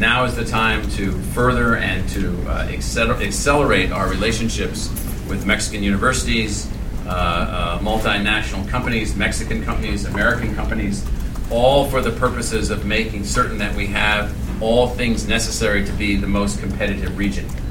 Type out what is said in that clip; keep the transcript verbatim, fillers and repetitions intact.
now is the time to further and to uh, acceler- accelerate our relationships with Mexican universities, uh, uh, multinational companies, Mexican companies, American companies, all for the purposes of making certain that we have all things necessary to be the most competitive region.